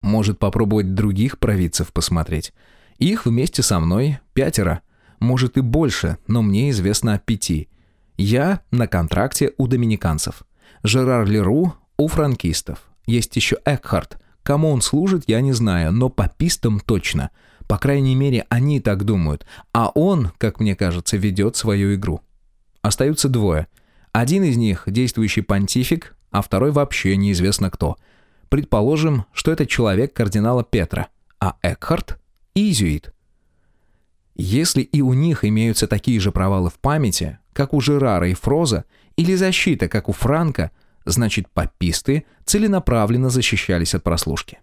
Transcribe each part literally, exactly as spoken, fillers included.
Может, попробовать других провидцев посмотреть? Их вместе со мной пятеро. Может и больше, но мне известно о пяти. Я на контракте у доминиканцев. Жерар Леру у франкистов. Есть еще Экхарт. Кому он служит, я не знаю, но папистам точно. По крайней мере, они так думают. А он, как мне кажется, ведет свою игру. Остаются двое. Один из них действующий понтифик, а второй вообще неизвестно кто. Предположим, что это человек кардинала Петра, а Экхарт – иезуит. Если и у них имеются такие же провалы в памяти, как у Жерара и Фроза, или защита, как у Франка, значит, паписты целенаправленно защищались от прослушки.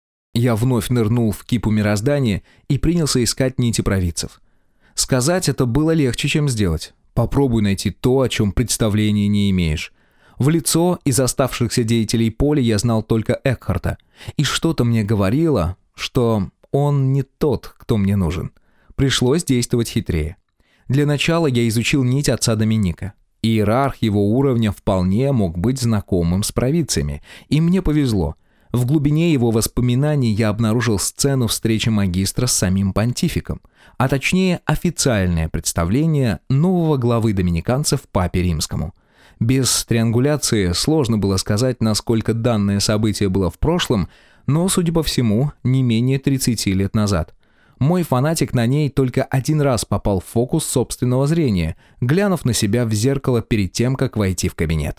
Я вновь нырнул в кипу мироздания и принялся искать нити провидцев. Сказать это было легче, чем сделать. Попробуй найти то, о чем представления не имеешь. В лицо из оставшихся деятелей поля я знал только Экхарта, и что-то мне говорило, что он не тот, кто мне нужен. Пришлось действовать хитрее. Для начала я изучил нить отца Доминика. Иерарх его уровня вполне мог быть знакомым с провидцами, и мне повезло. В глубине его воспоминаний я обнаружил сцену встречи магистра с самим понтификом, а точнее официальное представление нового главы доминиканцев папе римскому. Без триангуляции сложно было сказать, насколько данное событие было в прошлом, но, судя по всему, не менее тридцати лет назад. Мой фанатик на ней только один раз попал в фокус собственного зрения, глянув на себя в зеркало перед тем, как войти в кабинет.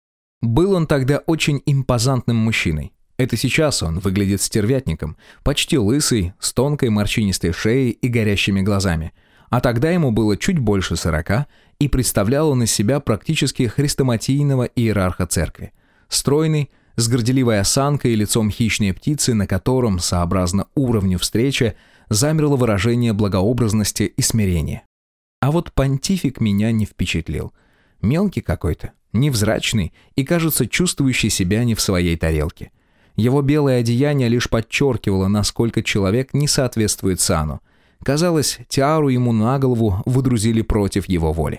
Был он тогда очень импозантным мужчиной. Это сейчас он выглядит стервятником, почти лысый, с тонкой морщинистой шеей и горящими глазами. А тогда ему было чуть больше сорока, и представлял он из себя практически хрестоматийного иерарха церкви. Стройный, с горделивой осанкой и лицом хищной птицы, на котором, сообразно уровню встречи, замерло выражение благообразности и смирения. А вот понтифик меня не впечатлил. Мелкий какой-то, невзрачный и, кажется, чувствующий себя не в своей тарелке. Его белое одеяние лишь подчеркивало, насколько человек не соответствует сану. Казалось, тиару ему на голову выдрузили против его воли.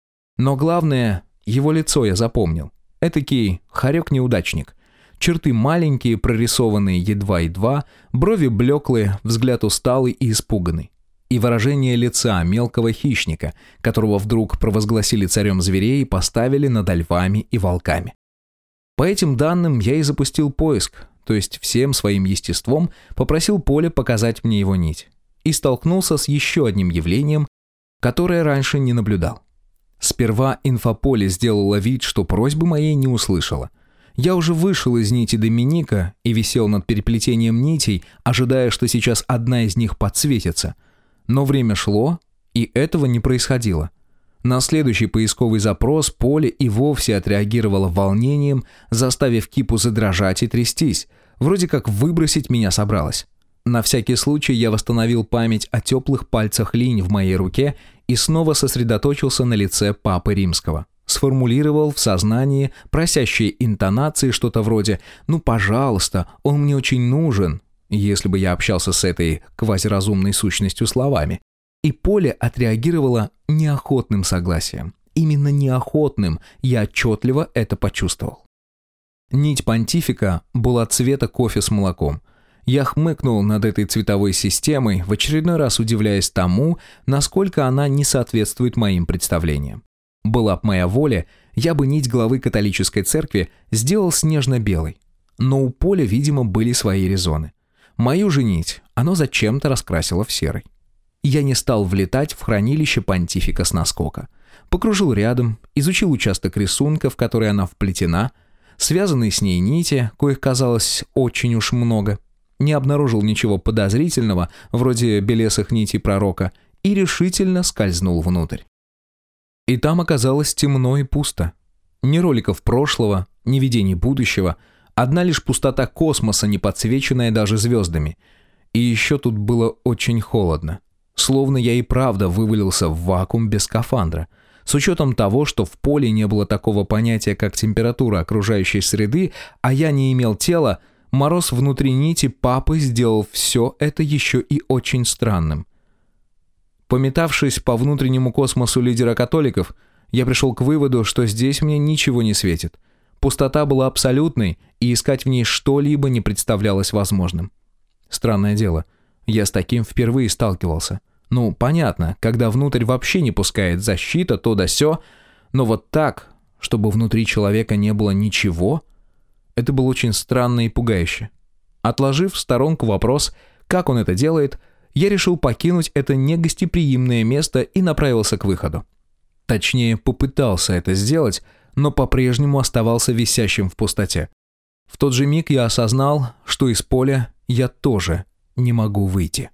Но главное, его лицо я запомнил. Этакий хорек-неудачник. Черты маленькие, прорисованные едва-едва, брови блеклые, взгляд усталый и испуганный. И выражение лица мелкого хищника, которого вдруг провозгласили царем зверей и поставили над львами и волками. По этим данным я и запустил поиск, то есть всем своим естеством попросил Поля показать мне его нить. И столкнулся с еще одним явлением, которое раньше не наблюдал. Сперва инфополе сделала вид, что просьбы моей не услышала. Я уже вышел из нити Доминика и висел над переплетением нитей, ожидая, что сейчас одна из них подсветится. Но время шло, и этого не происходило. На следующий поисковый запрос Поле и вовсе отреагировало волнением, заставив кипу задрожать и трястись, вроде как выбросить меня собралась. На всякий случай я восстановил память о теплых пальцах линь в моей руке и снова сосредоточился на лице Папы Римского. Сформулировал в сознании просящие интонации что-то вроде «Ну, пожалуйста, он мне очень нужен», если бы я общался с этой квазиразумной сущностью словами. И Поле отреагировало неохотным согласием. Именно неохотным я отчетливо это почувствовал. Нить понтифика была цвета кофе с молоком. Я хмыкнул над этой цветовой системой, в очередной раз удивляясь тому, насколько она не соответствует моим представлениям. Была б моя воля, я бы нить главы католической церкви сделал снежно-белой. Но у Поля, видимо, были свои резоны. Мою же нить оно зачем-то раскрасило в серый. Я не стал влетать в хранилище понтифика с наскока. Покружил рядом, изучил участок рисунка, в который она вплетена, связанные с ней нити, коих казалось очень уж много, не обнаружил ничего подозрительного, вроде белесых нитей пророка, и решительно скользнул внутрь. И там оказалось темно и пусто. Ни роликов прошлого, ни видений будущего, одна лишь пустота космоса, не подсвеченная даже звездами. И еще тут было очень холодно. Словно я и правда вывалился в вакуум без скафандра. С учетом того, что в поле не было такого понятия, как температура окружающей среды, а я не имел тела, мороз внутри нити Папы сделал все это еще и очень странным. Пометавшись по внутреннему космосу лидера католиков, я пришел к выводу, что здесь мне ничего не светит. Пустота была абсолютной, и искать в ней что-либо не представлялось возможным. Странное дело, я с таким впервые сталкивался. Ну, понятно, когда внутрь вообще не пускает защита, то да сё, но вот так, чтобы внутри человека не было ничего, это было очень странно и пугающе. Отложив в сторонку вопрос, как он это делает, я решил покинуть это негостеприимное место и направился к выходу. Точнее, попытался это сделать, но по-прежнему оставался висящим в пустоте. В тот же миг я осознал, что из поля я тоже не могу выйти.